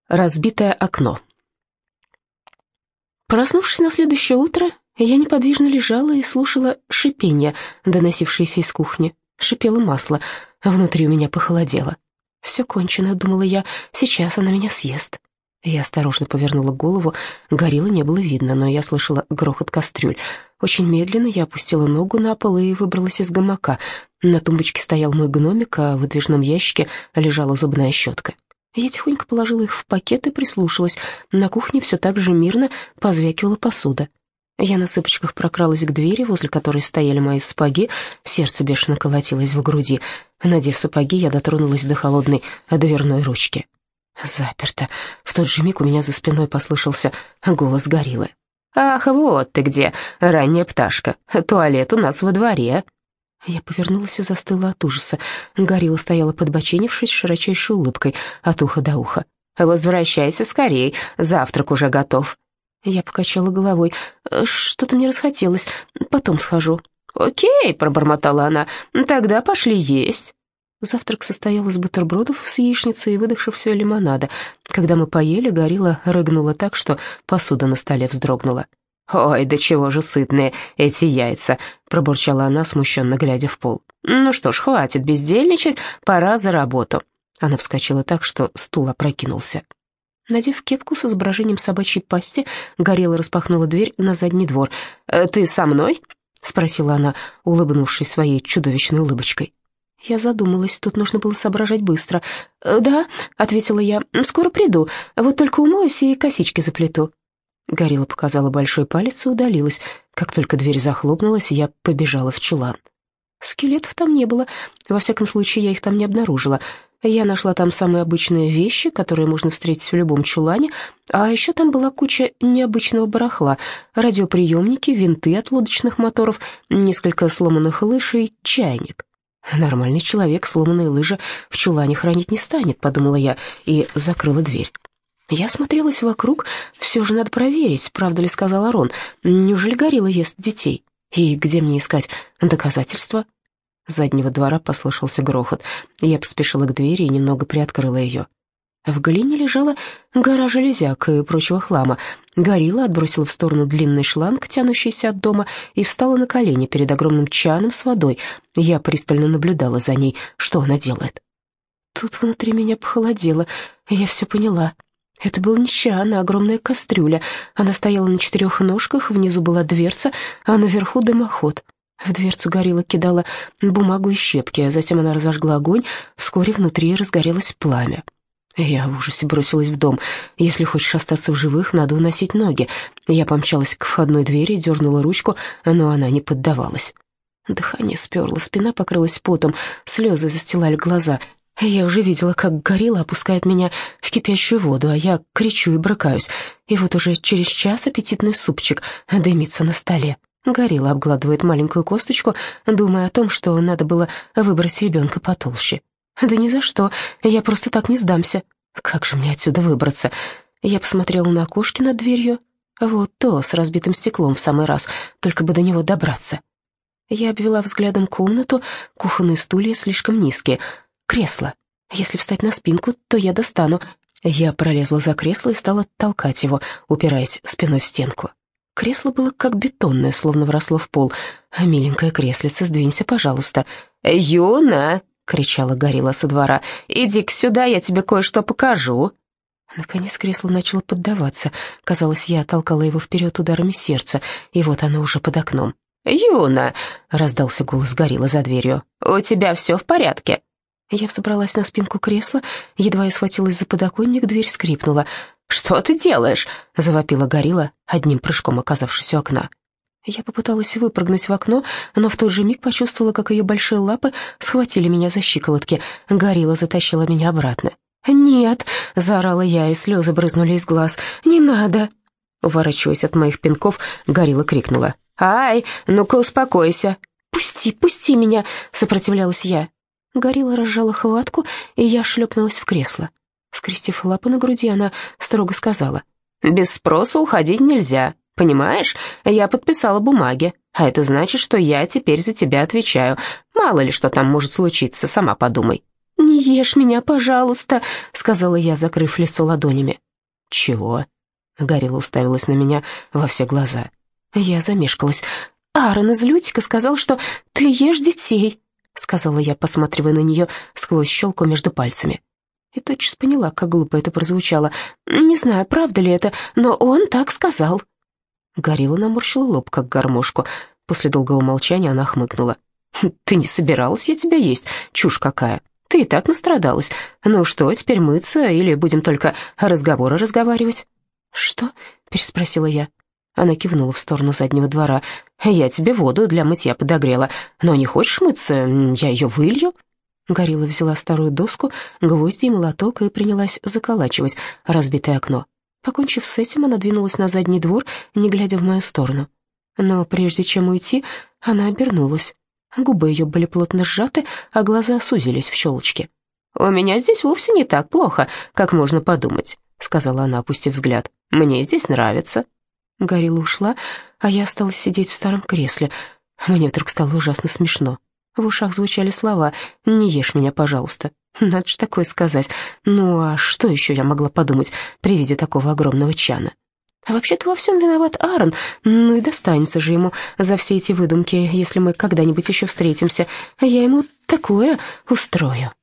Разбитое окно. Проснувшись на следующее утро, я неподвижно лежала и слушала шипение, доносившееся из кухни. Шипело масло, а внутри у меня похолодело. «Все кончено», — думала я, — «сейчас она меня съест». Я осторожно повернула голову, гориллы не было видно, но я слышала грохот кастрюль. Очень медленно я опустила ногу на пол и выбралась из гамака. На тумбочке стоял мой гномик, а в выдвижном ящике лежала зубная щетка. Я тихонько положила их в пакет и прислушалась. На кухне все так же мирно позвякивала посуда. Я на цыпочках прокралась к двери, возле которой стояли мои сапоги. Сердце бешено колотилось в груди. Надев сапоги, я дотронулась до холодной дверной ручки. Заперто. В тот же миг у меня за спиной послышался голос гориллы. «Ах, вот ты где, ранняя пташка. Туалет у нас во дворе». Я повернулась и застыла от ужаса. Горилла стояла подбоченившись с широчайшей улыбкой от уха до уха. «Возвращайся скорей, завтрак уже готов». Я покачала головой. «Что-то мне расхотелось, потом схожу». «Окей», — пробормотала она, — «тогда пошли есть». Завтрак состоял из бутербродов с яичницей и выдохшегося лимонада. Когда мы поели, горилла рыгнула так, что посуда на столе вздрогнула. «Ой, да чего же сытные эти яйца!» — пробурчала она, смущенно глядя в пол. «Ну что ж, хватит бездельничать, пора за работу». Она вскочила так, что стул опрокинулся. Надев кепку с изображением собачьей пасти, горилла распахнула дверь на задний двор. «Ты со мной?» — спросила она, улыбнувшись своей чудовищной улыбочкой. Я задумалась, тут нужно было соображать быстро. «Да», — ответила я, — «скоро приду, вот только умоюсь и косички заплету». Горилла показала большой палец и удалилась. Как только дверь захлопнулась, я побежала в чулан. Скелетов там не было, во всяком случае, я их там не обнаружила. Я нашла там самые обычные вещи, которые можно встретить в любом чулане, а еще там была куча необычного барахла: радиоприемники, винты от лодочных моторов, несколько сломанных лыж и чайник. «Нормальный человек сломанные лыжи в чулане хранить не станет», — подумала я и закрыла дверь. Я смотрелась вокруг, все же надо проверить, правда ли сказал Арон. Неужели горилла ест детей? И где мне искать доказательства? С заднего двора послышался грохот. Я поспешила к двери и немного приоткрыла ее. В глине лежала гора железяк и прочего хлама. Горилла отбросила в сторону длинный шланг, тянущийся от дома, и встала на колени перед огромным чаном с водой. Я пристально наблюдала за ней, что она делает. Тут внутри меня похолодело, я все поняла. Это был не чан, а огромная кастрюля. Она стояла на 4 ножках, внизу была дверца, а наверху дымоход. В дверцу горилла кидала бумагу и щепки, а затем она разожгла огонь, вскоре внутри разгорелось пламя. Я в ужасе бросилась в дом. Если хочешь остаться в живых, надо уносить ноги. Я помчалась к входной двери, дернула ручку, но она не поддавалась. Дыхание сперло, спина покрылась потом, слезы застилали глаза. Я уже видела, как горилла опускает меня в кипящую воду, а я кричу и брыкаюсь. И вот уже через час аппетитный супчик дымится на столе. Горилла обгладывает маленькую косточку, думая о том, что надо было выбрать ребенка потолще. «Да ни за что, я просто так не сдамся. Как же мне отсюда выбраться?» Я посмотрела на окошки над дверью. Вот то, с разбитым стеклом в самый раз, только бы до него добраться. Я обвела взглядом комнату, кухонные стулья слишком низкие. Кресло. Если встать на спинку, то я достану. Я пролезла за кресло и стала толкать его, упираясь спиной в стенку. Кресло было как бетонное, словно вросло в пол. «Миленькая креслица, сдвинься, пожалуйста». «Юна!» — кричала горилла со двора. «Иди-ка сюда, я тебе кое-что покажу». Наконец кресло начало поддаваться. Казалось, я толкала его вперед ударами сердца, и вот оно уже под окном. «Юна!» — раздался голос гориллы за дверью. «У тебя все в порядке?» Я взобралась на спинку кресла, едва я схватилась за подоконник, дверь скрипнула. «Что ты делаешь?» — завопила горилла, одним прыжком оказавшись у окна. Я попыталась выпрыгнуть в окно, но в тот же миг почувствовала, как ее большие лапы схватили меня за щиколотки. Горилла затащила меня обратно. «Нет!» — заорала я, и слезы брызнули из глаз. «Не надо!» Уворачиваясь от моих пинков, горилла крикнула. «Ай, ну-ка успокойся!» «Пусти, пусти меня!» — сопротивлялась я. Горилла разжала хватку, и я шлепнулась в кресло. Скрестив лапы на груди, она строго сказала: «Без спроса уходить нельзя. Понимаешь, я подписала бумаги, а это значит, что я теперь за тебя отвечаю. Мало ли что там может случиться, сама подумай». «Не ешь меня, пожалуйста», — сказала я, закрыв лицо ладонями. «Чего?» — Горилла уставилась на меня во все глаза. Я замешкалась. «Аарон из Лютика сказал, что ты ешь детей», — сказала я, посматривая на нее сквозь щелку между пальцами. И тотчас поняла, как глупо это прозвучало. «Не знаю, правда ли это, но он так сказал». Горилла наморщила лоб, как гармошку. После долгого молчания она хмыкнула. «Ты не собиралась я тебя есть? Чушь какая! Ты и так настрадалась. Ну что, теперь мыться или будем только разговоры разговаривать?» «Что?» — переспросила я. Она кивнула в сторону заднего двора. «Я тебе воду для мытья подогрела, но не хочешь мыться? Я ее вылью». Горилла взяла старую доску, гвозди и молоток и принялась заколачивать разбитое окно. Покончив с этим, она двинулась на задний двор, не глядя в мою сторону. Но прежде чем уйти, она обернулась. Губы ее были плотно сжаты, а глаза сузились в щелочки. «У меня здесь вовсе не так плохо, как можно подумать», — сказала она, опустив взгляд. «Мне здесь нравится». Горилла ушла, а я осталась сидеть в старом кресле. Мне вдруг стало ужасно смешно. В ушах звучали слова «Не ешь меня, пожалуйста». Надо же такое сказать. Ну, а что еще я могла подумать при виде такого огромного чана? А вообще-то во всем виноват Аарон. Ну и достанется же ему за все эти выдумки, если мы когда-нибудь еще встретимся. Я ему такое устрою.